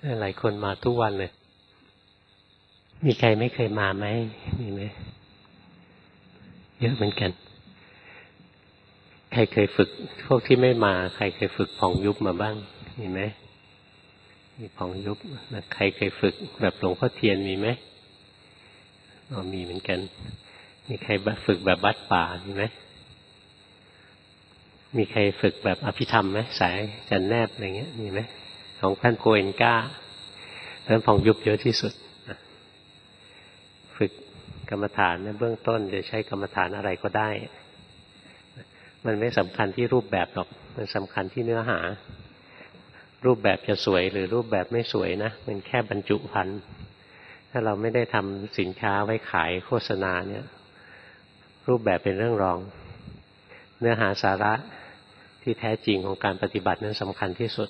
หลายคนมาทุกวันเลยมีใครไม่เคยมาไหมมีไหมเยอะเหมือนกันใครเคยฝึกพวกที่ไม่มาใครเคยฝึกผ่องยุบมาบ้างมีไหมมีผ่องยุบใครเคยฝึกแบบหลวงพ่อเทียนมีไหมมีเหมือนกันมีใครฝึกแบบวัดป่ามีไหมมีใครฝึกแบบอภิธรรมไหมสายจันแนบอะไรเงี้ยมีไหมของท่านโกเอนก้าท่านผ่องยุบเยอะที่สุดฝึกกรรมฐานเบื้องต้นจะใช้กรรมฐานอะไรก็ได้มันไม่สำคัญที่รูปแบบหรอกมันสำคัญที่เนื้อหารูปแบบจะสวยหรือรูปแบบไม่สวยนะมันแค่บรรจุภัณฑ์ถ้าเราไม่ได้ทำสินค้าไว้ขายโฆษณาเนี่ยรูปแบบเป็นเรื่องรองเนื้อหาสาระที่แท้จริงของการปฏิบัตินั้นสำคัญที่สุด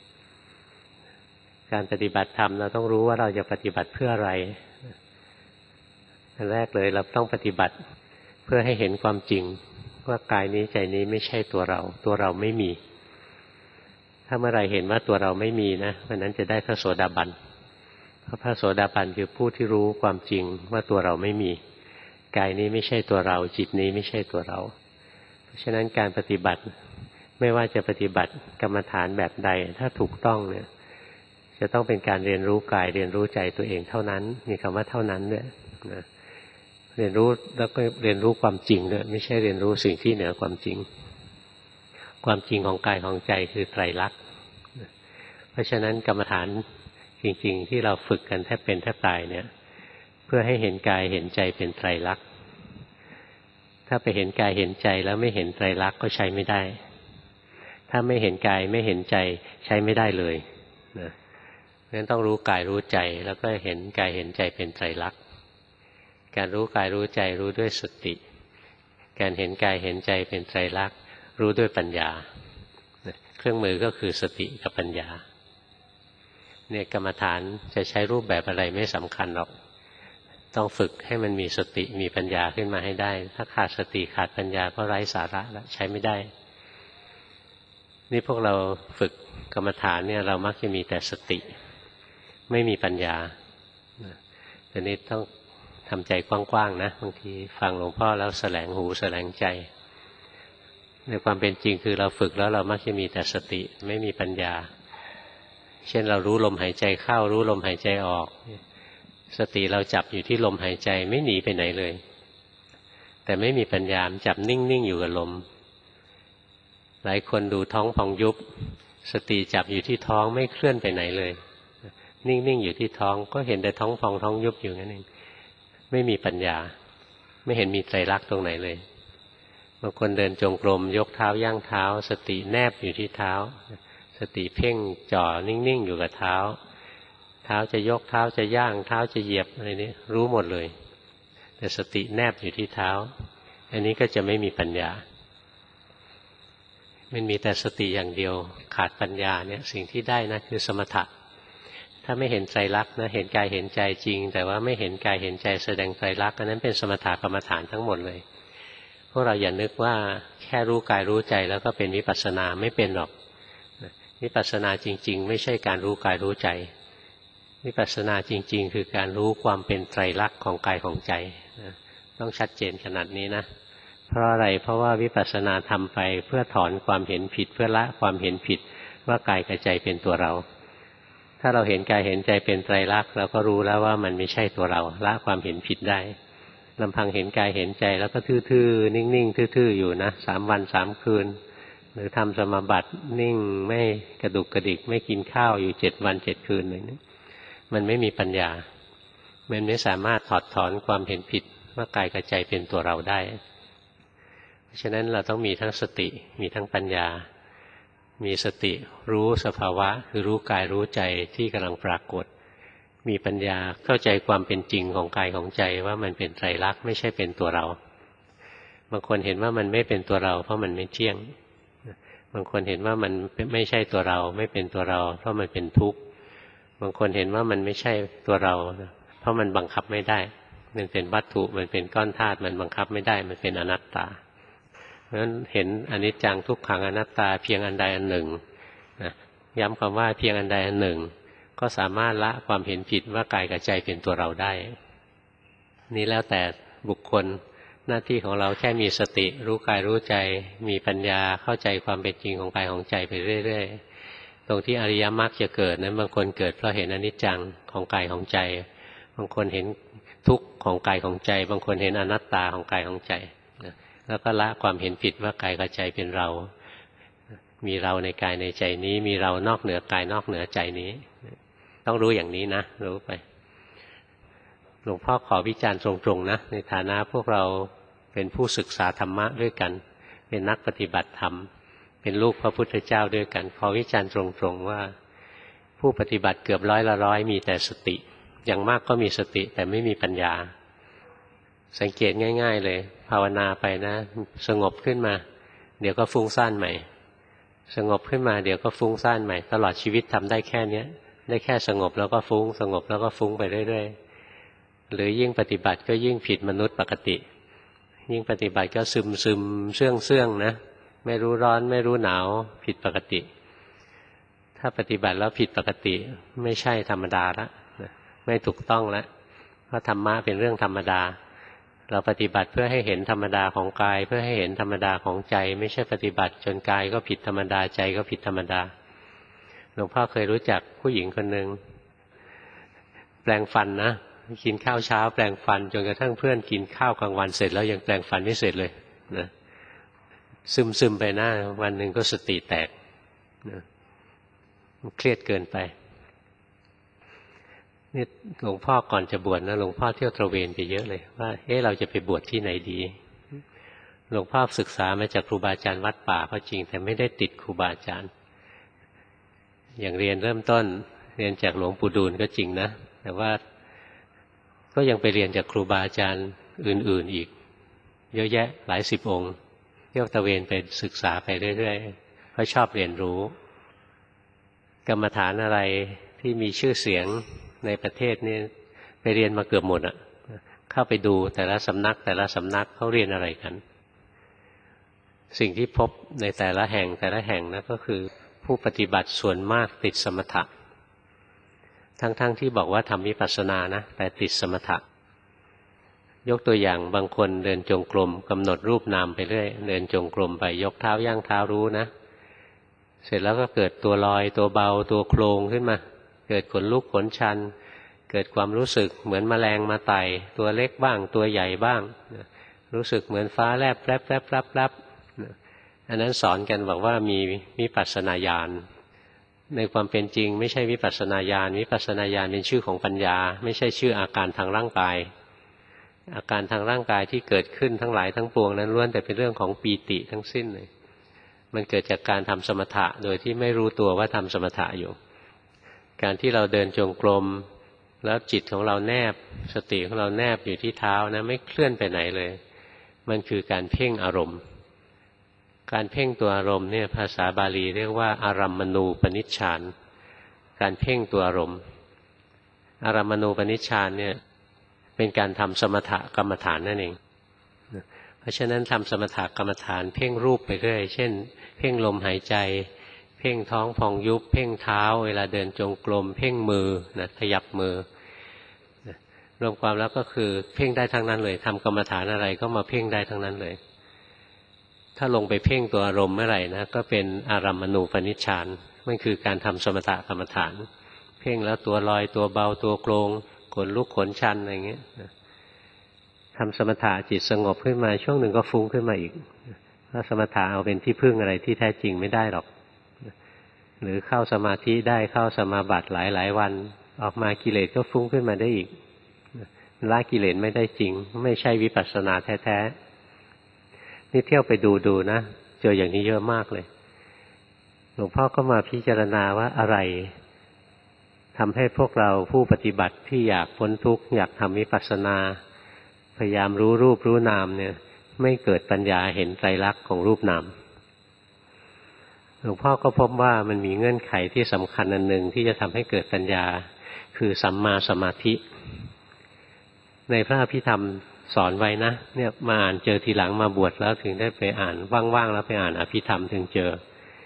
การปฏิบัติธรรมเราต้องรู้ว่าเราจะปฏิบัติเพื่ออะไรอันแรกเลยเราต้องปฏิบัติเพื่อให้เห็นความจริงว่ากายนี้ใจนี้ไม่ใช่ตัวเราตัวเราไม่มีถ้าเมื่อไรเห็นว่าตัวเราไม่มีนะวันนั้นจะได้พระโสดาบันเพราะพระโสดาบันคือผู้ที่รู้ความจริงว่าตัวเราไม่มีกายนี้ไม่ใช่ตัวเราจิตนี้ไม่ใช่ตัวเราเพราะฉะนั้นการปฏิบัติไม่ว่าจะปฏิบัติกรรมฐานแบบใดถ้าถูกต้องเนี่ยจะต้องเป็นการเรียนรู้กายเรียนรู้ใจตัวเองเท่านั้นมีคำว่าเท่านั้นด้วยนะเรียนรู้แล้วก็เรียนรู้ความจริงด้วยไม่ใช่เรียนรู้สิ่งที่เหนือความจริงความจริงของกายของใจคือไตรลักษณ์เพราะฉะนั้นกรรมฐานจริงๆที่เราฝึกกันแทบเป็นแทบตายเนี่ยเพื่อให้เห็นกายเห็นใจเป็นไตรลักษณ์ถ้าไปเห็นกายเห็นใจแล้วไม่เห็นไตรลักษณ์ก็ใช้ไม่ได้ถ้าไม่เห็นกายไม่เห็นใจใช้ไม่ได้เลยนะงั้นต้องรู้กายรู้ใจแล้วก็เห็นกายเห็นใจเป็นไตรลักษณ์การรู้กายรู้ใจรู้ด้วยสติการเห็นกายเห็นใจเป็นไตรลักษณ์รู้ด้วยปัญญาเครื่องมือก็คือสติกับปัญญาเนี่ยกรรมฐานจะใช้รูปแบบอะไรไม่สำคัญหรอกต้องฝึกให้มันมีสติมีปัญญาขึ้นมาให้ได้ถ้าขาดสติขาดปัญญาก็ไร้สาระแล้วใช้ไม่ได้นี่พวกเราฝึกกรรมฐานเนี่ยเรามักจะมีแต่สติไม่มีปัญญาแต่นี้ต้องทำใจกว้างๆนะบางทีฟังหลวงพ่อแล้วแสลงหูแสลงใจในความเป็นจริงคือเราฝึกแล้วเรามักจะมีแต่สติไม่มีปัญญาเช่นเรารู้ลมหายใจเข้ารู้ลมหายใจออกสติเราจับอยู่ที่ลมหายใจไม่หนีไปไหนเลยแต่ไม่มีปัญญาจับนิ่งๆอยู่กับลมหลายคนดูท้องพองยุบสติจับอยู่ที่ท้องไม่เคลื่อนไปไหนเลยนิ่งๆอยู่ที่ท้องก็เห็นแต่ท้องพองท้องยุบอยู่นั่นเองไม่มีปัญญาไม่เห็นมีไตรลักษณ์ตรงไหนเลยบางคนเดินจงกรมยกเท้าย่างเท้าสติแนบอยู่ที่เท้าสติเพ่งจ่อนิ่งๆอยู่กับเท้าเท้าจะยกเท้าจะย่างเท้าจะเหยียบอะไรนี้รู้หมดเลยแต่สติแนบอยู่ที่เท้าอันนี้ก็จะไม่มีปัญญามันมีแต่สติอย่างเดียวขาดปัญญาเนี่ยสิ่งที่ได้นะคือสมถะถ้าไม่เห็นไตรลักษณ์นะเห็นกายเห็นใจจริงแต่ว่าไม่เห็นกายเห็นใจแสดงไตรลักษณ์อันนั้นเป็นสมถะกรรมฐานทั้งหมดเลยพวกเราอย่านึกว่าแค่รู้กายรู้ใจแล้วก็เป็นวิปัสสนาไม่เป็นหรอกวิปัสสนาจริงๆไม่ใช่การรู้กายรู้ใจวิปัสสนาจริงๆคือการรู้ความเป็นไตรลักษณ์ของกายของใจต้องชัดเจนขนาดนี้นะเพราะอะไรเพราะว่าวิปัสสนาทำไปเพื่อถอนความเห็นผิดเพื่อละความเห็นผิดว่ากายกับใจเป็นตัวเราถ้าเราเห็นกายเห็นใจเป็นไตรลักษณ์เราก็รู้แล้วว่ามันไม่ใช่ตัวเราละความเห็นผิดได้ลำพังเห็นกายเห็นใจแล้วก็ทื่อๆนิ่งๆทื่อๆอยู่นะ3 วัน 3 คืนหรือทำสมาบัตินิ่งไม่กระดุกกระดิกไม่กินข้าวอยู่7 วัน 7 คืนอะไรนี้มันไม่มีปัญญามันไม่สามารถถอดถอนความเห็นผิดว่ากายกับใจเป็นตัวเราได้เพราะฉะนั้นเราต้องมีทั้งสติมีทั้งปัญญามีสติรู้สภาวะคือรู้กายรู้ใจที่กำลังปรากฏมีปัญญาเข้าใจความเป็นจริงของกายของใจว่ามันเป็นไตรลักษณ์ไม่ใช่เป็นตัวเราบางคนเห็นว่ามันไม่เป็นตัวเราเพราะมันไม่เที่ยงบางคนเห็นว่ามันไม่ใช่ตัวเราไม่เป็นตัวเราเพราะมันเป็นทุกข์บางคนเห็นว่ามันไม่ใช่ตัวเราเพราะมันบังคับไม่ได้มันเป็นวัตถุมันเป็นก้อนธาตุมันบังคับไม่ได้มันเป็นอนัตตาเพราะฉะนั้นเห็นอนิจจังทุกขังอนัตตาเพียงอันใดอันหนึ่งนะย้ำคำว่าเพียงอันใดอันหนึ่งก็สามารถละความเห็นผิดว่ากายกับใจเป็นตัวเราได้นี่แล้วแต่บุคคลหน้าที่ของเราแค่มีสติรู้กายรู้ใจมีปัญญาเข้าใจความเป็นจริงของกายของใจไปเรื่อยๆตรงที่อริยมรรคจะเกิดนั้นบางคนเกิดเพราะเห็นอนิจจังของกายของใจบางคนเห็นทุกข์ของกายของใจบางคนเห็นอนัตตาของกายของใจแล้วก็ละความเห็นผิดว่ากายกับใจเป็นเรามีเราในกายในใจนี้มีเรานอกเหนือกายนอกเหนือใจนี้ต้องรู้อย่างนี้นะรู้ไปหลวงพ่อขอวิจารณ์ตรงๆนะในฐานะพวกเราเป็นผู้ศึกษาธรรมะด้วยกันเป็นนักปฏิบัติธรรมเป็นลูกพระพุทธเจ้าด้วยกันขอวิจารณ์ตรงๆว่าผู้ปฏิบัติเกือบ100มีแต่สติอย่างมากก็มีสติแต่ไม่มีปัญญาสังเกตง่ายๆเลยภาวนาไปนะสงบขึ้นมาเดี๋ยวก็ฟุ้งซ่านใหม่สงบขึ้นมาเดี๋ยวก็ฟุ้งซ่านใหม่ตลอดชีวิตทำได้แค่นี้ได้แค่สงบแล้วก็ฟุ้งสงบแล้วก็ฟุ้งไปเรื่อยๆหรือยิ่งปฏิบัติก็ยิ่งผิดมนุษย์ปกติยิ่งปฏิบัติก็ซึมเสื่องนะไม่รู้ร้อนไม่รู้หนาวผิดปกติถ้าปฏิบัติแล้วผิดปกติไม่ใช่ธรรมดาละไม่ถูกต้องแล้วเพราะธรรมะเป็นเรื่องธรรมดาเราปฏิบัติเพื่อให้เห็นธรรมดาของกายเพื่อให้เห็นธรรมดาของใจไม่ใช่ปฏิบัติจนกายก็ผิดธรรมดาใจก็ผิดธรรมดาหลวงพ่อเคยรู้จักผู้หญิงคนหนึ่งแปรงฟันนะกินข้าวเช้าแปรงฟันจนกระทั่งเพื่อนกินข้าวกลางวันเสร็จแล้วยังแปรงฟันไม่เสร็จเลยนะซึมไปหน้าวันหนึ่งก็สติแตกนะเครียดเกินไปนี่หลวงพ่อก่อนจะบวชนะหลวงพ่อเที่ยวตระเวนไปเยอะเลยว่าเราจะไปบวชที่ไหนดีหลวงพ่อศึกษามาจากครูบาอาจารย์วัดป่าก็จริงแต่ไม่ได้ติดครูบาอาจารย์อย่างเรียนเริ่มต้นเรียนจากหลวงปู่ดูลก็จริงนะแต่ว่าก็ยังไปเรียนจากครูบาอาจารย์อื่นๆอีกเยอะแยะหลายสิบองค์เที่ยวตระเวนไปศึกษาไปเรื่อยๆเพราะชอบเรียนรู้กรรมฐานอะไรที่มีชื่อเสียงในประเทศนี่ไปเรียนมาเกือบหมดอะเข้าไปดูแต่ละสำนักเขาเรียนอะไรกันสิ่งที่พบในแต่ละแห่งนะก็คือผู้ปฏิบัติส่วนมากติดสมถะทั้งที่บอกว่าทำวิปัสสนานะแต่ติดสมถะยกตัวอย่างบางคนเดินจงกรมกำหนดรูปนามไปเรื่อยเดินจงกรมไปยกเท้าย่างเท้ารู้นะเสร็จแล้วก็เกิดตัวลอยตัวเบาตัวโครงขึ้นมาเกิดขนลุกขนชันเกิดความรู้สึกเหมือนแมลงมาไต่ตัวเล็กบ้างตัวใหญ่บ้างรู้สึกเหมือนฟ้าแลบแลบอันนั้นสอนกันบอกว่ามีวิปัสสนาญาณในความเป็นจริงไม่ใช่วิปัสสนาญาณวิปัสสนาญาณเป็นชื่อของปัญญาไม่ใช่ชื่ออาการทางร่างกายอาการทางร่างกายที่เกิดขึ้นทั้งหลายทั้งปวงนั้นล้วนแต่เป็นเรื่องของปีติทั้งสิ้นเลยมันเกิดจากการทำสมถะโดยที่ไม่รู้ตัวว่าทำสมถะอยู่การที่เราเดินจงกรมแล้วจิตของเราแนบสติของเราแนบอยู่ที่เท้านะไม่เคลื่อนไปไหนเลยมันคือการเพ่งอารมณ์การเพ่งตัวอารมณ์เนี่ยภาษาบาลีเรียกว่าอารัมมณูปนิชฌานการเพ่งตัวอารมณ์อารัมมณูปนิชฌานเนี่ยเป็นการทำสมถกรรมฐานนั่นเองเพราะฉะนั้นทำสมถกรรมฐานเพ่งรูปไปเรื่อยเช่นเพ่งลมหายใจเพ่งท้องพองยุบเพ่งเท้าเวลาเดินจงกรมเพ่งมือนะขยับมือรวมความแล้วก็คือเพ่งได้ทั้งนั้นเลยทำกรรมฐานอะไรก็มาเพ่งได้ทั้งนั้นเลยถ้าลงไปเพ่งตัวอารมณ์เมื่อไหร่นะก็เป็นอารัมมณูปนิชฌานมันคือการทำสมถกรรมฐานเพ่งแล้วตัวลอยตัวเบาตัวโกรงขนลุกขนชันอะไรเงี้ยทำสมถะจิตสงบขึ้นมาช่วงหนึ่งก็ฟุ้งขึ้นมาอีกถ้าสมถะเอาเป็นที่พึ่งอะไรที่แท้จริงไม่ได้หรอกหรือเข้าสมาธิได้เข้าสมาบัติหลายวันออกมากิเลสก็ฟุ้งขึ้นมาได้อีกละกิเลสไม่ได้จริงไม่ใช่วิปัสสนาแท้ๆนี่เที่ยวไปดูนะเจออย่างนี้เยอะมากเลยหลวงพ่อก็มาพิจารณาว่าอะไรทำให้พวกเราผู้ปฏิบัติที่อยากพ้นทุกข์อยากทำวิปัสสนาพยายามรู้รูปรู้นามเนี่ยไม่เกิดปัญญาเห็นไตรลักษณ์ของรูปนามหลวงพ่อก็พบว่ามันมีเงื่อนไขที่สำคัญอันหนึ่งที่จะทำให้เกิดปัญญาคือสัมมาสมาธิในพระอภิธรรมสอนไว้นะเนี่ยมาอ่านเจอทีหลังมาบวชแล้วถึงได้ไปอ่านว่างๆแล้วไปอ่านอภิธรรมถึงเจอพ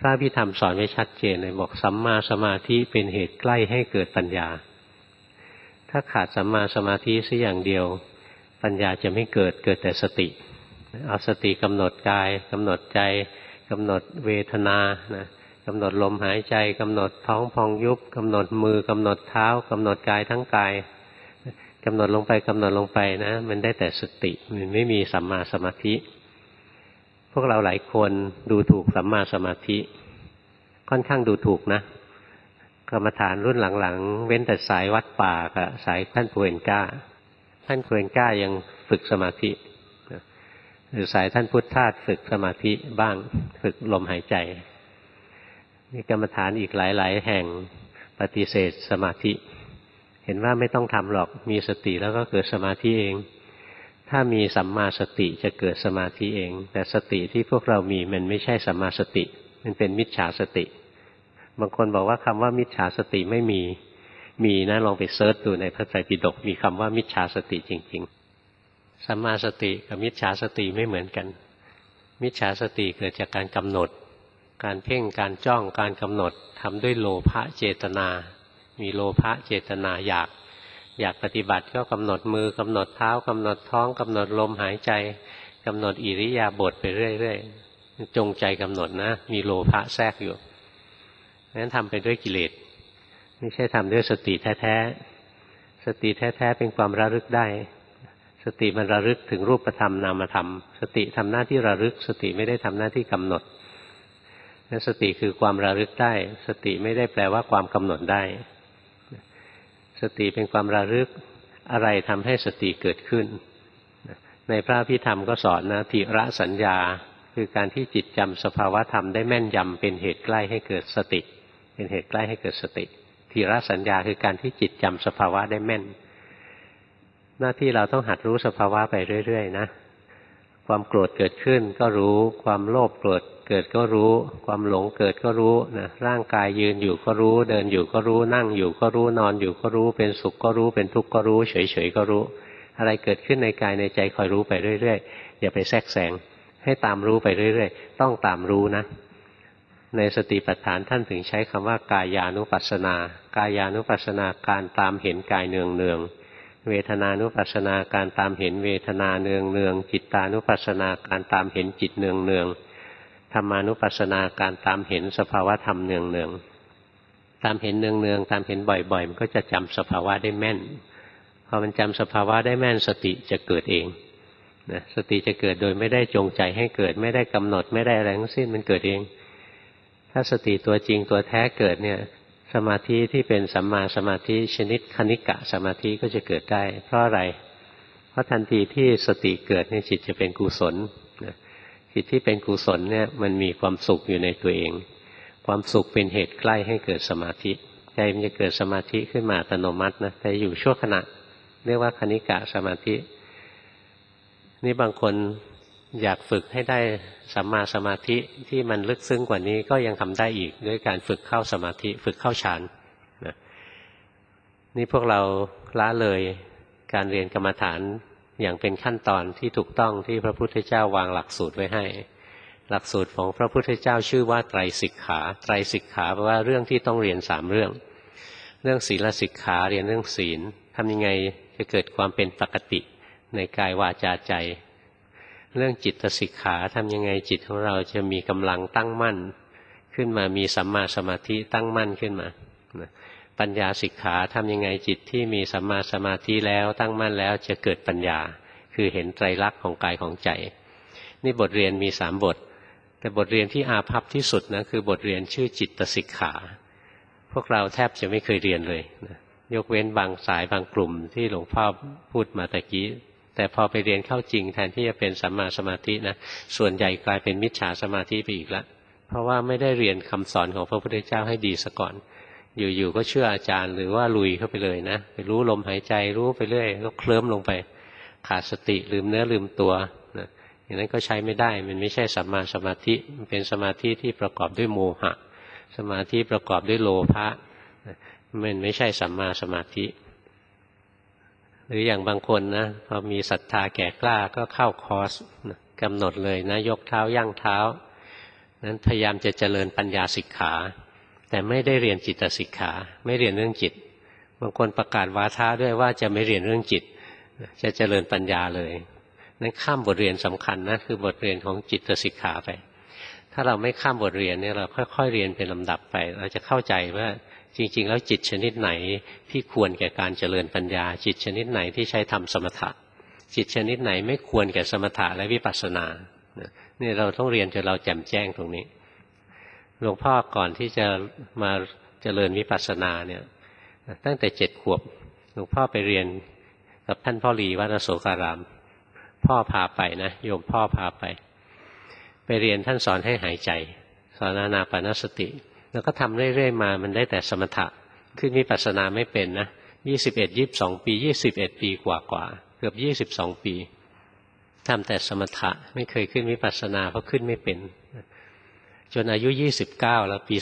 ระอภิธรรมสอนไว้ชัดเจนเลยบอกสัมมาสมาธิเป็นเหตุใกล้ให้เกิดปัญญาถ้าขาดสัมมาสมาธิสักอย่างเดียวปัญญาจะไม่เกิดแต่สติเอาสติกำหนดกายกำหนดใจกำหนดเวทนานะกำหนดลมหายใจกำหนดท้องพองยุบกำหนดมือกำหนดเท้ากำหนดกายทั้งกายกำหนดลงไปนะมันได้แต่สติมันไม่มีสัมมาสมาธิพวกเราหลายคนดูถูกสัมมาสมาธิค่อนข้างดูถูกนะกรรมฐานรุ่นหลังๆเว้นแต่สายวัดป่ากับสายท่านภูเอนก้าท่านภูเอนก้ายังฝึกสมาธิหรือสายท่านพุทธทาสฝึกสมาธิบ้างฝึกลมหายใจมีกรรมฐานอีกหลายๆแห่งปฏิเสธสมาธิเห็นว่าไม่ต้องทำหรอกมีสติแล้วก็เกิดสมาธิเองถ้ามีสัมมาสติจะเกิดสมาธิเองแต่สติที่พวกเรามีมันไม่ใช่สัมมาสติมันเป็นมิจฉาสติบางคนบอกว่าคำว่ามิจฉาสติไม่มีนะลองไปเซิร์ชดูในพระไตรปิฎกมีคำว่ามิจฉาสติจริงๆสัมมาสติกับมิจฉาสติไม่เหมือนกันมิจฉาสติเกิดจากการกำหนดการเพ่งการจ้องการกำหนดทำด้วยโลภะเจตนามีโลภะเจตนาอยากปฏิบัติก็กำหนดมือกำหนดเท้ากำหนดท้องกำหนดลมหายใจกำหนดอิริยาบถไปเรื่อยๆจงใจกำหนดนะมีโลภะแทรกอยู่นั้นทำไปด้วยกิเลสไม่ใช่ทำด้วยสติแท้ๆสติแท้ๆเป็นความระลึกได้สติมันระลึกถึงรูปธรรมนามธรรมสติทำหน้าที่ระลึกสติไม่ได้ทำหน้าที่กำหนดนั้นสติคือความระลึกได้สติไม่ได้แปลว่าความกำหนดได้สติเป็นความระลึกอะไรทำให้สติเกิดขึ้นในพระอภิธรรมก็สอนนะทิระสัญญาคือการที่จิตจำสภาวะธรรมได้แม่นยำเป็นเหตุใกล้ให้เกิดสติเป็นเหตุใกล้ให้เกิดสติทิระสัญญาคือการที่จิตจำสภาวะได้แม่นหน้าที่เราต้องหัดรู้สภาวะไปเรื่อยๆนะความโกรธเกิดขึ้นก็รู้ความโลภโกรธเกิดก็รู้ความหลงเกิดก็รู้นะร่างกายยืนอยู่ก็รู้เดินอยู่ก็รู้นั่งอยู่ก็รู้นอนอยู่ก็รู้เป็นสุขก็รู้เป็นทุกข์ก็รู้เฉยๆก็รู้อะไรเกิดขึ้นในกายในใจคอยรู้ไปเรื่อยๆอย่าไปแทรกแซงให้ตามรู้ไปเรื่อยๆต้องตามรู้นะในสติปัฏฐานท่านถึงใช้คำว่ากายานุปัสสนากายานุปัสสนาการตามเห็นกายเนืองๆเวทนานุปัสสนาการตามเห็นเวทนาเนืองๆจิตตานุปัสสนาการตามเห็นจิตเนืองๆธรรมานุปัสสนาการตามเห็นสภาวะธรรมเนืองๆตามเห็นเนืองๆตามเห็นบ่อยๆมันก็จะจำสภาวะได้แม่นพอมันจำสภาวะได้แม่นสติจะเกิดเองนะสติจะเกิดโดยไม่ได้จงใจให้เกิดไม่ได้กำหนดไม่ได้อะไรทั้งสิ้นมันเกิดเองถ้าสติตัวจริงตัวแท้เกิดเนี่ยสมาธิที่เป็นสัมมาสมาธิชนิดคณิกะสมาธิก็จะเกิดได้เพราะอะไรเพราะทันทีที่สติเกิดเนี่ยจิตจะเป็นกุศลจิตที่เป็นกุศลเนี่ยมันมีความสุขอยู่ในตัวเองความสุขเป็นเหตุใกล้ให้เกิดสมาธิใจมันจะเกิดสมาธิขึ้นมาอัตโนมัตินะแต่อยู่ชั่วขณะเรียกว่าคณิกะสมาธินี่บางคนอยากฝึกให้ได้สัมมาสมาธิที่มันลึกซึ้งกว่านี้ก็ยังทำได้อีกด้วยการฝึกเข้าสมาธิฝึกเข้าฌานนะนี่พวกเราละเลยการเรียนกรรมฐานอย่างเป็นขั้นตอนที่ถูกต้องที่พระพุทธเจ้าวางหลักสูตรไว้ให้หลักสูตรของพระพุทธเจ้าชื่อว่าไตรสิกขาไตรสิกขาแปลว่าเรื่องที่ต้องเรียน3เรื่องศีลสิกขาเรียนเรื่องศีลทำยังไงจะเกิดความเป็นปกติในกายวาจาใจเรื่องจิตสิกขาทำยังไงจิตของเราจะมีกำลังตั้งมั่นขึ้นมามีสัมมาสมาธิตั้งมั่นขึ้นมาปัญญาสิกขาทำยังไงจิตที่มีสัมมาสมาธิแล้วตั้งมั่นแล้วจะเกิดปัญญาคือเห็นไตรลักษณ์ของกายของใจนี่บทเรียนมี3บทแต่บทเรียนที่อาภัพที่สุดนะคือบทเรียนชื่อจิตสิกขาพวกเราแทบจะไม่เคยเรียนเลยนะยกเว้นบางสายบางกลุ่มที่หลวงพ่อพูดมาตะกี้แต่พอไปเรียนเข้าจริงแทนที่จะเป็นสัมมาสมาธินะส่วนใหญ่กลายเป็นมิจฉาสมาธิไปอีกแล้วเพราะว่าไม่ได้เรียนคำสอนของพระพุทธเจ้าให้ดีซะก่อนอยู่ๆก็เชื่ออาจารย์หรือว่าลุยเข้าไปเลยนะไปรู้ลมหายใจรู้ไปเรื่อยก็เคลิ้มลงไปขาดสติลืมเนื้อลืมตัวนะอย่างนั้นก็ใช้ไม่ได้มันไม่ใช่สัมมาสมาธิมันเป็นสมาธิที่ประกอบด้วยโมหะสมาธิประกอบด้วยโลภะมันไม่ใช่สัมมาสมาธิหรืออย่างบางคนนะพอมีศรัทธาแก่กล้าก็เข้าคอร์สกำหนดเลยนะยกเท้าย่างเท้านั้นพยายามจะเจริญปัญญาสิกขาแต่ไม่ได้เรียนจิตสิกขาไม่เรียนเรื่องจิตบางคนประกาศวาทะด้วยว่าจะไม่เรียนเรื่องจิตจะเจริญปัญญาเลยนั้นข้ามบทเรียนสำคัญนะคือบทเรียนของจิตสิกขาไปถ้าเราไม่ข้ามบทเรียนเนี่ยเราค่อยๆเรียนเป็นลำดับไปเราจะเข้าใจว่าจริงๆแล้วจิตชนิดไหนที่ควรแก่การเจริญปัญญาจิตชนิดไหนที่ใช้ทำสมถะจิตชนิดไหนไม่ควรแก่สมถะและวิปัสสนานี่เราต้องเรียนจนเราแจ่มแจ้งตรงนี้หลวงพ่อก่อนที่จะมาเจริญวิปัสสนาเนี่ยตั้งแต่7 ขวบหลวงพ่อไปเรียนกับท่านพ่อหลีวัดอโศการามพ่อพาไปนะโยมพ่อพาไปเรียนท่านสอนให้หายใจสอนอานาปานสติแล้วก็ทำเรื่อยๆมามันได้แต่สมถะขึ้นวิปัสสนาไม่เป็นนะ21-22 ปี21 ปีกว่าเกือบ22 ปีทำแต่สมถะไม่เคยขึ้นวิปัสสนาเพราะขึ้นไม่เป็นจนอายุ29แล้วปี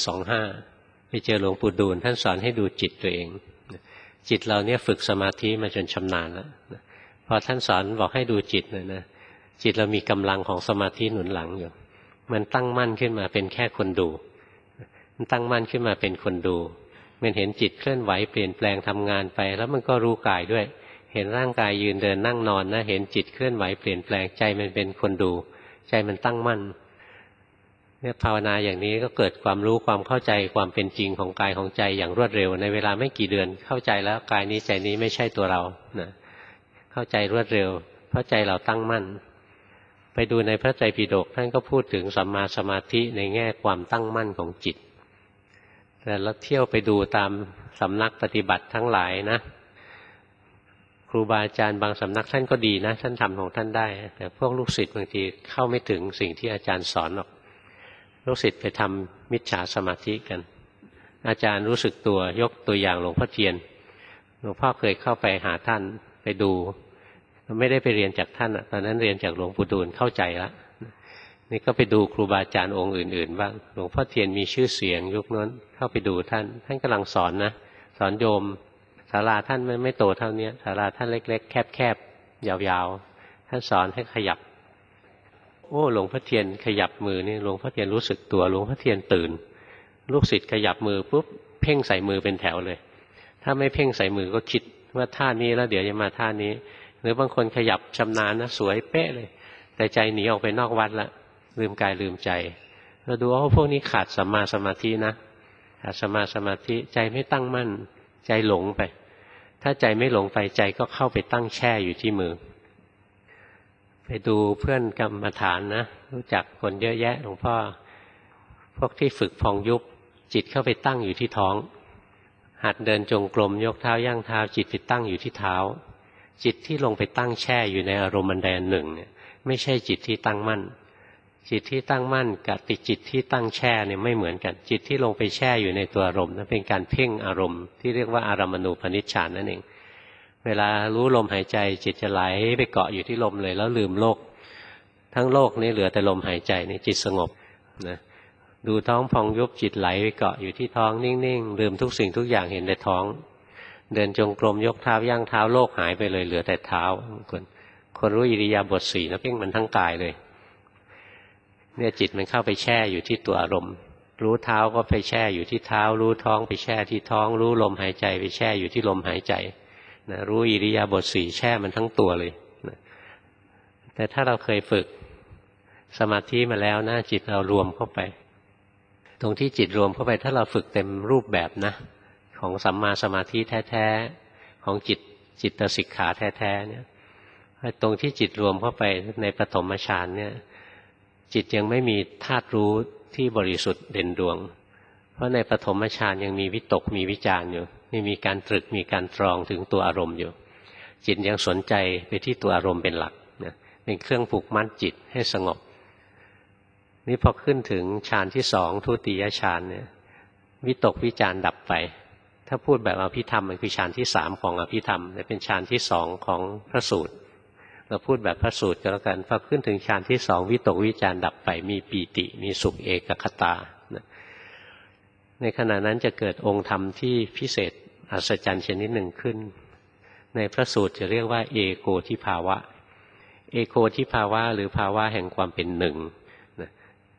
25ไปเจอหลวงปู่ดูลท่านสอนให้ดูจิตตัวเองจิตเราเนี่ยฝึกสมาธิมาจนชำนาญแล้วพอท่านสอนบอกให้ดูจิตนะจิตเรามีกำลังของสมาธิหนุนหลังอยู่มันตั้งมั่นขึ้นมาเป็นแค่คนดูมันตั้งมั่นขึ้นมาเป็นคนดูมันเห็นจิตเคลื่อนไหวเปลี่ยนแปลงทำงานไปแล้วมันก็รู้กายด้วยเห็นร่างกายยืนเดินนั่งนอนนะเห็นจิตเคลื่อนไหวเปลี่ยนแปลงใจมันเป็นคนดูใจมันตั้งมั่นเนี่ยภาวนาอย่างนี้ก็เกิดความรู้ความเข้าใจความเป็นจริงของกายของใจอย่างรวดเร็วในเวลาไม่กี่เดือนเข้าใจแล้วกายนี้ใจนี้ไม่ใช่ตัวเรานะเข้าใจรวดเร็วเพราะใจเราตั้งมั่นไปดูในพระไตรปิฎกท่านก็พูดถึงสัมมาสมาธิในแง่ความตั้งมั่นของจิตแต่เราเที่ยวไปดูตามสำนักปฏิบัติทั้งหลายนะครูบาอาจารย์บางสำนักท่านก็ดีนะท่านทำของท่านได้แต่พวกลูกศิษย์บางทีเข้าไม่ถึงสิ่งที่อาจารย์สอนหรอกลูกศิษย์ไปทำมิจฉาสมาธิกันอาจารย์รู้สึกตัวยกตัวอย่างหลวงพ่อเทียนหลวงพ่อเคยเข้าไปหาท่านไปดูไม่ได้ไปเรียนจากท่านตอนนั้นเรียนจากหลวงปู่ดูลเข้าใจแล้วนี่ก็ไปดูครูบาอาจารย์องค์อื่นๆบ้างหลวงพ่อเทียนมีชื่อเสียงยุคนั้นเข้าไปดูท่านกำลังสอนนะสอนโยมศาลาท่านไม่โตเท่านี้ศาลาท่านเล็กๆแคบๆยาวๆท่านสอนให้ขยับโอ้หลวงพ่อเทียนขยับมือนี่หลวงพ่อเทียนรู้สึกตัวหลวงพ่อเทียนตื่นลูกศิษย์ขยับมือปุ๊บเพ่งใส่มือเป็นแถวเลยถ้าไม่เพ่งใส่มือก็คิดว่าท่านี้แล้วเดี๋ยวจะมาท่านี้หรือบางคนขยับชำนาญนะสวยเป๊ะเลยแต่ใจหนีออกไปนอกวัดละลืมกายลืมใจเราดูว่าพวกนี้ขาดสัมมาสมาธินะขาดสัมมาสมาธิใจไม่ตั้งมั่นใจหลงไปถ้าใจไม่หลงไปใจก็เข้าไปตั้งแช่อยู่ที่มือไปดูเพื่อนกรรมฐานนะรู้จักคนเยอะแยะหลวงพ่อพวกที่ฝึกพองยุบจิตเข้าไปตั้งอยู่ที่ท้องหัดเดินจงกรมยกเท้าย่างเท้าจิตไปตั้งอยู่ที่เท้าจิตที่ลงไปตั้งแช่อยู่ในอารมณ์อันใดอันหนึ่งเนี่ยไม่ใช่จิตที่ตั้งมั่นจิตที่ตั้งมั่นกับจิตที่ตั้งแช่เนี่ยไม่เหมือนกันจิตที่ลงไปแช่อยู่ในตัวอารมณ์นั้นเป็นการเพ่งอารมณ์ที่เรียกว่าอารามณูปนิชฌานนั่นเองเวลารู้ลมหายใจจิตจะไหลไปเกาะอยู่ที่ลมเลยแล้วลืมโลกทั้งโลกนี้เหลือแต่ลมหายใจนี่จิตสงบนะดูท้องพองยุบจิตไหลไปเกาะอยู่ที่ท้องนิ่งๆลืมทุกสิ่งทุกอย่างเห็นแต่ท้องเดินจงกรมยกเท้าย่างเท้าโลกหายไปเลยเหลือแต่เท้าคนรู้อิริยาบถ4แล้วเพ่งมันทั้งกายเลยเนี่ยจิตมันเข้าไปแช่อยู่ที่ตัวอารมณ์รู้เท้าก็ไปแช่อยู่ที่เท้ารู้ท้องไปแช่ที่ท้องรู้ลมหายใจไปแช่อยู่ที่ลมหายใจนะรู้อิริยาบถ4แช่มันทั้งตัวเลยนะแต่ถ้าเราเคยฝึกสมาธิมาแล้วนะจิตเรารวมเข้าไปตรงที่จิตรวมเข้าไปถ้าเราฝึกเต็มรูปแบบนะของสัมมาสมาธิแท้ๆของจิตสิกขาแท้ๆเนี่ยตรงที่จิตรวมเข้าไปในปฐมฌานเนี่ยจิตยังไม่มีธาตุรู้ที่บริสุทธิ์เด่นดวงเพราะในปฐมฌานยังมีวิตกมีวิจารอยู่มีการตรึกมีการตรองถึงตัวอารมณ์อยู่จิตยังสนใจไปที่ตัวอารมณ์เป็นหลักนะเป็นเครื่องผูกมัดจิตให้สงบนี่พอขึ้นถึงฌานที่2ทุติยฌานเนี่ยวิตกวิจารดับไปถ้าพูดแบบอภิธรรมมันคือฌานที่3ของอภิธรรมแต่เป็นฌานที่2ของพระสูตรเราพูดแบบพระสูตรก็แล้วกันพอขึ้นถึงฌานที่2วิตกวิจารดับไปมีปีติมีสุขเอกคตาในขณะนั้นจะเกิดองค์ธรรมที่พิเศษอัศจรรย์ชนิดหนึ่งขึ้นในพระสูตรจะเรียกว่าเอโกทิภาวะเอโกทิภาวะหรือภาวะแห่งความเป็นหนึ่ง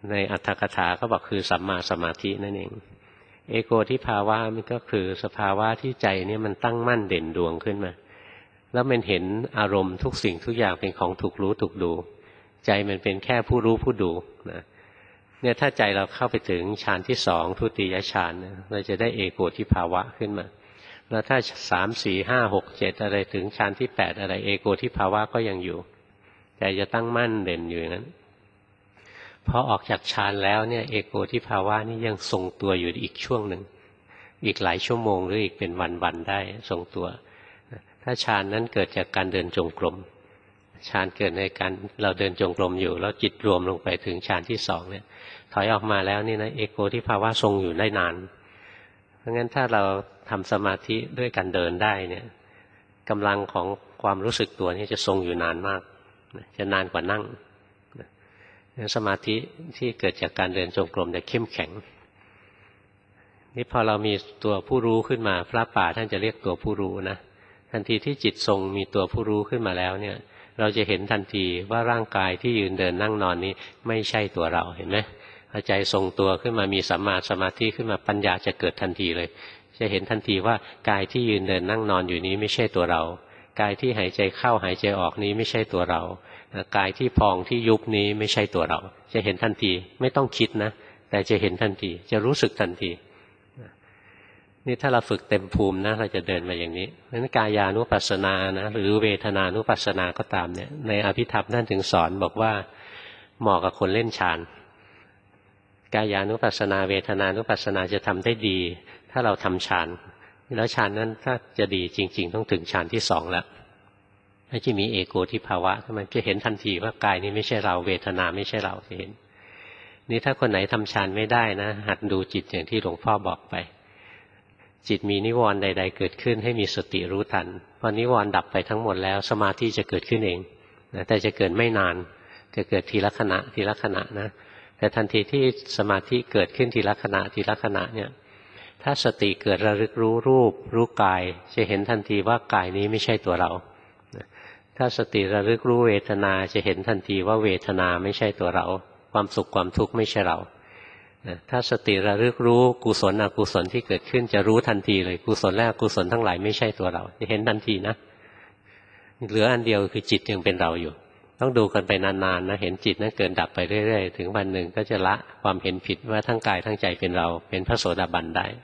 ในอัตถกถาเขาบอกคือสัมมาสมาธินั่นเองเอโกทิภาวะมันก็คือสภาวะที่ใจเนี่ยมันตั้งมั่นเด่นดวงขึ้นมาแล้วมันเห็นอารมณ์ทุกสิ่งทุกอย่างเป็นของถูกรู้ถูกดูใจมันเป็นแค่ผู้รู้ผู้ดูนะเนี่ยถ้าใจเราเข้าไปถึงฌานที่สองทุติยฌานเราจะได้เอโกทิภาวะขึ้นมาแล้วถ้า3 4 5 6 7อะไรถึงฌานที่8อะไรเอโกทิภาวะก็ยังอยู่ใจจะตั้งมั่นเด่นอยู่อย่างนั้นพอออกจากฌานแล้วเนี่ยเอโกทิภาวะนี่ยังทรงตัวอยู่อีกช่วงหนึ่งอีกหลายชั่วโมงหรืออีกเป็นวันๆได้ทรงตัวถ้าฌานนั้นเกิดจากการเดินจงกรมฌานเกิดในการเราเดินจงกรมอยู่แล้วจิตรวมลงไปถึงฌานที่สองเนี่ยถอยออกมาแล้วนี่นะเอโกทิภาวะทรงอยู่ได้นานเพราะงั้นถ้าเราทำสมาธิด้วยการเดินได้เนี่ยกำลังของความรู้สึกตัวนี้จะทรงอยู่นานมากจะนานกว่านั่งสมาธิที่เกิดจากการเดินจงกรมจะเข้มแข็งนี่พอเรามีตัวผู้รู้ขึ้นมาพระป่าท่านจะเรียกตัวผู้รู้นะทันทีที่จิตทรงมีตัวผู้รู้ขึ้นมาแล้วเนี่ยเราจะเห็นทันทีว่าร่างกายที่ยืนเดินนั่งนอนนี้ไม่ใช่ตัวเราเห็นไหมพอใจทรงตัวขึ้นมามีสัมมาสมาธิขึ้นมาปัญญาจะเกิดทันทีเลยจะเห็นทันทีว่ากายที่ยืนเดินนั่งนอนอยู่นี้ไม่ใช่ตัวเรากายที่หายใจเข้าหายใจออกนี้ไม่ใช่ตัวเรากายที่พองที่ยุบนี้ไม่ใช่ตัวเราจะเห็นทันทีไม่ต้องคิดนะแต่จะเห็นทันทีจะรู้สึกทันทีนี่ถ้าเราฝึกเต็มภูมินะเราจะเดินมาอย่างนี้เพราะฉะนั้นกายานุปัสสนานะหรือเวทนานุปัสสนาก็ตามเนี่ยในอภิธรรมท่านถึงสอนบอกว่าเหมาะกับคนเล่นฌานกายานุปัสสนาเวทนานุปัสสนาจะทำได้ดีถ้าเราทำฌานแล้วฌานนั้นถ้าจะดีจริงๆต้องถึงฌานที่สองแล้วถ้าจะมีเอโกทิภาวะมันจะเห็นทันทีว่ากายนี้ไม่ใช่เราเวทนาไม่ใช่เราจะเห็นนี่ถ้าคนไหนทำฌานไม่ได้นะหัดดูจิตอย่างที่หลวงพ่อบอกไปจิตมีนิวรณ์ใดๆเกิดขึ้นให้มีสติรู้ทันพอนิวรณ์ดับไปทั้งหมดแล้วสมาธิจะเกิดขึ้นเองนะแต่จะเกิดไม่นานจะเกิดทีละขณะทีละขณะนะแต่ทันทีที่สมาธิเกิดขึ้นทีละขณะทีละขณะเนี่ยถ้าสติเกิดระลึกรู้รูปรู้กายจะเห็นทันทีว่ากายนี้ไม่ใช่ตัวเราถ้าสติระลึกรู้เวทนาจะเห็นทันทีว่าเวทนาไม่ใช่ตัวเราความสุขความทุกข์ไม่ใช่เราถ้าสติระลึกรู้กุศลอกุศลที่เกิดขึ้นจะรู้ทันทีเลยกุศลและอกุศลทั้งหลายไม่ใช่ตัวเราจะเห็นทันทีนะเหลืออันเดียวคือจิตยังเป็นเราอยู่ต้องดูกันไปนานๆนะเห็นจิตนั้นเกิดดับไปเรื่อยๆถึงวันหนึ่งก็จะละความเห็นผิดว่าทั้งกายทั้งใจเป็นเราเป็นพระโสดาบันได้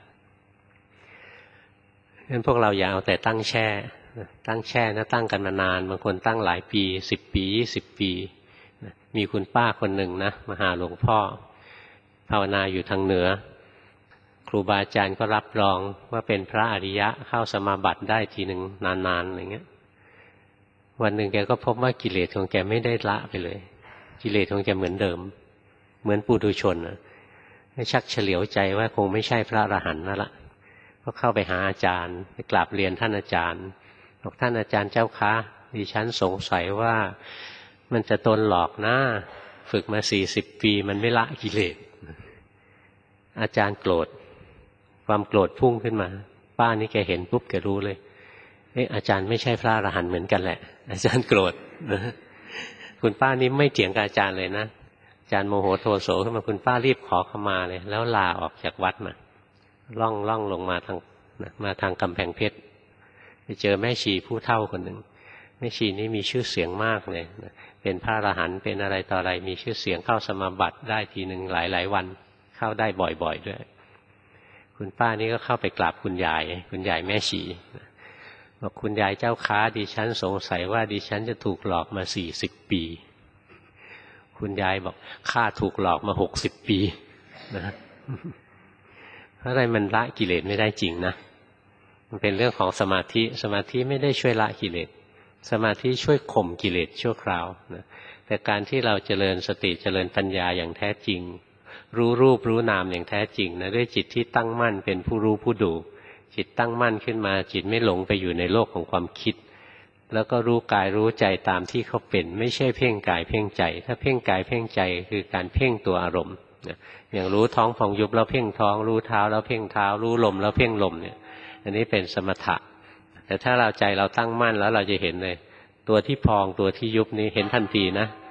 งั้นพวกเราอย่าเอาแต่ตั้งแช่นะตั้งกันมานานบางคนตั้งหลายปี10 ปี20 ปีมีคุณป้าคนหนึ่งนะมาหาหลวงพ่อภาวนาอยู่ทางเหนือครูบาอาจารย์ก็รับรองว่าเป็นพระอริยะเข้าสมาบัติได้ทีหนึ่งนานๆอะไรเงี้ยวันหนึ่งแกก็พบว่ากิเลสของแกไม่ได้ละไปเลยกิเลสของแกเหมือนเดิมเหมือนปุถุชนนะชักเฉลียวใจว่าคงไม่ใช่พระอรหันต์นั่นละก็เข้าไปหาอาจารย์ไปกราบเรียนท่านอาจารย์บอกท่านอาจารย์เจ้าคะดิฉันสงสัยว่ามันจะตนหลอกนะฝึกมา40 ปีมันไม่ละกิเลสอาจารย์โกรธความโกรธพุ่งขึ้นมาป้านี่แกเห็นปุ๊บแกรู้เลยอาจารย์ไม่ใช่พระอรหันต์เหมือนกันแหละอาจารย์โกรธคุณป้านี่ไม่เถียงกับอาจารย์เลยนะอาจารย์โมโหโทโสขึ้นมาคุณป้ารีบขอขมาเลยแล้วลาออกจากวัดมาล่องลงมาทางกำแพงเพชรไปเจอแม่ชีผู้เฒ่าคนหนึ่งแม่ชีนี่มีชื่อเสียงมากเลยเป็นพระอรหันต์เป็นอะไรต่ออะไรมีชื่อเสียงเข้าสมาบัติได้ทีหนึ่งหลายวันเข้าได้บ่อยๆด้วยคุณป้านี่ก็เข้าไปกราบคุณยายแม่ชีบอกคุณยายเจ้าค้าดิฉันสงสัยว่าดิฉันจะถูกหลอกมา40 ปีคุณยายบอกข้าถูกหลอกมา60 ปีนะเพราะอะไรมันละกิเลสไม่ได้จริงนะมันเป็นเรื่องของสมาธิไม่ได้ช่วยละกิเลสสมาธิช่วยข่มกิเลสชั่วคราวนะแต่การที่เราเจริญสติเจริญปัญญาอย่างแท้จริงรู้รูปรู้นามอย่างแท้จริงนะด้วยจิตที่ตั้งมั่นเป็นผู้รู้ผู้ดูจิตตั้งมั่นขึ้นมาจิตไม่หลงไปอยู่ในโลกของความคิดแล้วก็รู้กายรู้ใจตามที่เขาเป็นไม่ใช่เพ่งกายเพ่งใจถ้าเพ่งกายเพ่งใจคือการเพ่งตัวอารมณ์อย่างรู้ท้องพองยุบแล้วเพ่งท้องรู้เท้าแล้วเพ่งเท้ารู้ลมแล้วเพ่งลมเนี่ยอันนี้เป็นสมถะแต่ถ้าเราใจเราตั้งมั่นแล้วเราจะเห็นเลยตัวที่พองตัวที่ยุบนี้เห็นทันทีนะ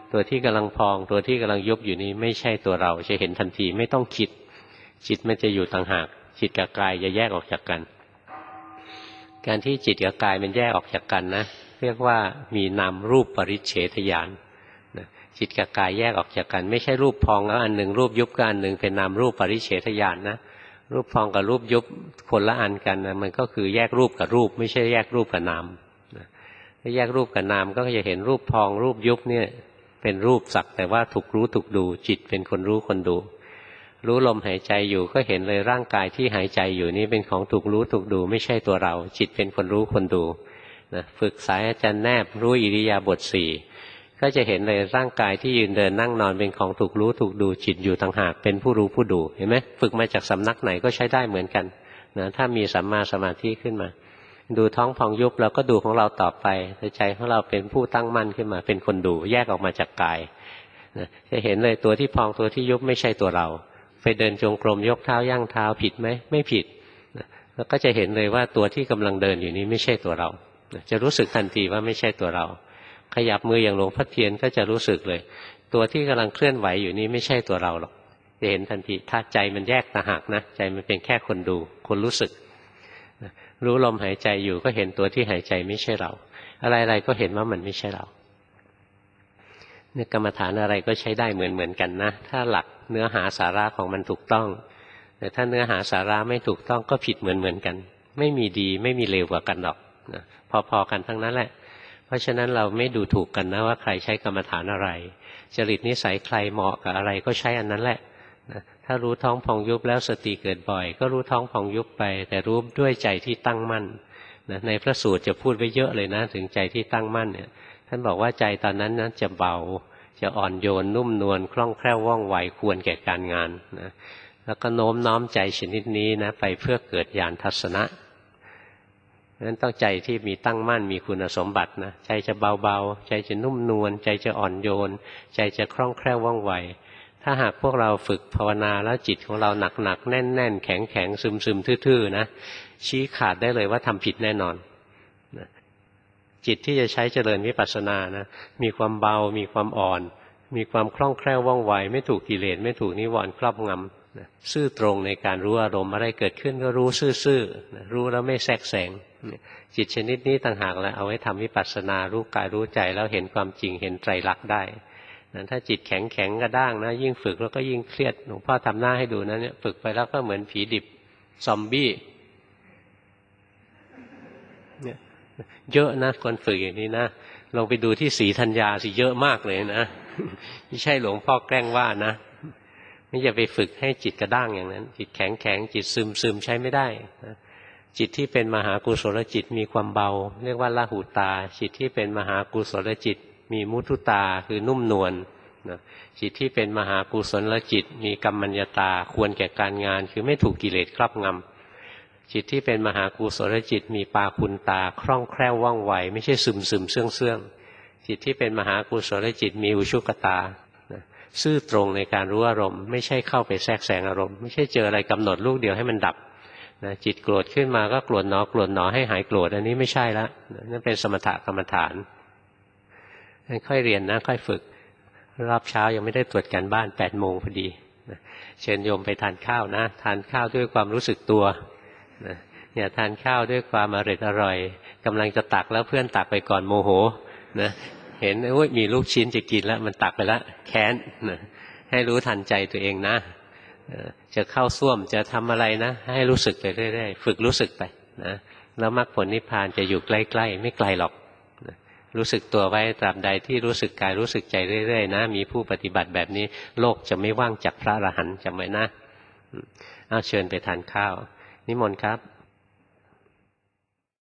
ตัวที่กำลังพองตัวที่กำลังยุบอยู่นี้ไม่ใช่ตัวเราจะเห็นทันทีไม่ต้องคิดจิตมันจะอยู่ต่างหากจิตกับกายจะแยกออกจากกันการที่จิตกับกายมันแยกออกจากกันนะเรียกว่ามีนามรูปปริเฉทญาณจิตกับกายแยกออกจากกันไม่ใช่รูปพองแล้วอันหนึ่งรูปยุบก็อันหนึ่งเป็นนามรูปปริเฉทญาณนะรูปพองกับรูปยุบคนละอันกันนะมันก็คือแยกรูปกับรูปไม่ใช่แยกรูปกับนามถ้าแยกรูปกับนามก็จะเห็นรูปพองรูปยุบเนี่ยเป็นรูปสักแต่ว่าถูกรู้ถูกดูจิตเป็นคนรู้คนดูรู้ลมหายใจอยู่ก็เห็นเลยร่างกายที่หายใจอยู่นี้เป็นของถูกรู้ถูกดูไม่ใช่ตัวเราจิตเป็นคนรู้คนดูนะฝึกสายอาจารย์แนบรู้อิริยาบถสี่ก็จะเห็นเลยร่างกายที่ยืนเดินนั่งนอนเป็นของถูกรู้ถูกดูจิตอยู่ต่างหากเป็นผู้รู้ผู้ดูเห็นไหมฝึกมาจากสำนักไหนก็ใช้ได้เหมือนกันนะถ้ามีสัมมาสมาธิขึ้นมาดูท้องพองยุบเราก็ดูของเราต่อไปใจของเราเป็นผู้ตั้งมั่นขึ้นมาเป็นคนดูแยกออกมาจากกายนะจะเห็นเลยตัวที่พองตัวที่ยุบไม่ใช่ตัวเราไปเดินจงกรมยกเท้าย่างเท้าผิดไหมไม่ผิดแล้วก็จะเห็นเลยว่าตัวที่กำลังเดินอยู่นี้ไม่ใช่ตัวเราจะรู้สึกทันทีว่าไม่ใช่ตัวเราขยับมืออย่างหลวงพ่อเทียนก็จะรู้สึกเลยตัวที่กำลังเคลื่อนไหวอยู่นี้ไม่ใช่ตัวเราหรอกจะเห็นทันทีถ้าใจมันแยกต่างหากนะใจมันเป็นแค่คนดูคนรู้สึกรู้ลมหายใจอยู่ก็เห็นตัวที่หายใจไม่ใช่เราอะไรๆก็เห็นว่ามันไม่ใช่เราเนี่ยกรรมฐานอะไรก็ใช้ได้เหมือนกันนะถ้าหลักเนื้อหาสาระของมันถูกต้องแต่ถ้าเนื้อหาสาระไม่ถูกต้องก็ผิดเหมือนกันไม่มีดีไม่มีเลวกว่ากันหรอกนะพอๆกันทั้งนั้นแหละเพราะฉะนั้นเราไม่ดูถูกกันนะว่าใครใช้กรรมฐานอะไรจริตนิสัยใครเหมาะกับอะไรก็ใช้อันนั้นแหละนะถ้ารู้ท้องพองยุบแล้วสติเกิดบ่อยก็รู้ท้องพองยุบไปแต่รู้ด้วยใจที่ตั้งมั่นนะในพระสูตรจะพูดไว้เยอะเลยนะถึงใจที่ตั้งมั่นเนี่ยท่านบอกว่าใจตอนนั้นนะจะเบาจะอ่อนโยนนุ่มนวลคล่องแคล่วว่องไวควรแก่การงานนะแล้วก็โน้มน้อมใจชนิดนี้นะไปเพื่อเกิดญาณทัศนะนั้นต้องใจที่มีตั้งมั่นมีคุณสมบัตินะใจจะเบาๆใจจะนุ่มนวลใจจะอ่อนโยนใจจะคล่องแคล่วว่องไวถ้าหากพวกเราฝึกภาวนาแล้วจิตของเราหนักๆแน่นๆแข็งๆซึมๆทื่อๆนะชี้ขาดได้เลยว่าทำผิดแน่นอนนะจิตที่จะใช้เจริญวิปัสสนานะมีความเบามีความอ่อนมีความคล่องแคล่วว่องไวไม่ถูกกิเลสไม่ถูกนิวรณ์ครอบงำนะซื่อตรงในการรู้อารมณ์อะไรเกิดขึ้นก็รู้ซื่อๆนะรู้แล้วไม่แทรกแซงจิตชนิดนี้ต่างหากแหละเอาไว้ทำวิปัสสนารู้กายรู้ใจแล้วเห็นความจริงเห็นไตรลักษณ์ได้นะถ้าจิตแข็งกระด้างนะยิ่งฝึกแล้วก็ยิ่งเครียดหลวงพ่อทำหน้าให้ดูนะเนี่ยฝึกไปแล้วก็เหมือนผีดิบซอมบี้เนี่ยเยอะนะคนฝึกอย่างนี้นะลองไปดูที่ศรีธัญญาสิเยอะมากเลยนะไม่ใช่หลวงพ่อแกล้งว่านะไม่อย่าไปฝึกให้จิตกระด้างอย่างนั้นจิตแข็งจิตซึมใช้ไม่ได้นะจิตที่เป็นมหากุศลจิตมีความเบาเรียกว่าละหุตาจิตที่เป็นมหากุศลจิตมีมุทุตาคือนุ่มนวลนะจิตที่เป็นมหากุศลจิตมีกัมมัญญตาควรแก่การงานคือไม่ถูกกิเลสครอบงำจิตที่เป็นมหากุศลจิตมีปาคุณตาคล่องแคล่วว่องไวไม่ใช่ซึมเสื่องจิตที่เป็นมหากุศลจิตมีอุชุกตานะซื่อตรงในการรู้อารมณ์ไม่ใช่เข้าไปแทรกแซงอารมณ์ไม่ใช่เจออะไรกำหนดลูกเดียวให้มันดับนะจิตโกรธขึ้นมาก็โกรธหนอให้หายโกรธอันนี้ไม่ใช่ละนั่นเป็นสมถกรรมฐานค่อยเรียนนะค่อยฝึกรอบเช้ายังไม่ได้ตรวจการบ้าน8 โมงพอดีนะเชิญโยมไปทานข้าวนะทานข้าวด้วยความรู้สึกตัวนะอย่าทานข้าวด้วยความอร่อยกำลังจะตักแล้วเพื่อนตักไปก่อนโมโหนะเห็นโอ้ยมีลูกชิ้นจะกินแล้วมันตักไปแล้วแค้นนะให้รู้ทันใจตัวเองนะจะเข้าส้วมจะทำอะไรนะให้รู้สึกไปเรื่อยๆฝึกรู้สึกไปนะแล้วมรรคผลนิพพานจะอยู่ใกล้ๆไม่ไกลหรอกนะรู้สึกตัวไว้ตราบใดที่รู้สึกกายรู้สึกใจเรื่อยๆนะมีผู้ปฏิบัติแบบนี้โลกจะไม่ว่างจากพระอรหันต์จำไว้นะเอาเชิญไปทานข้าวนิมนต์ครับ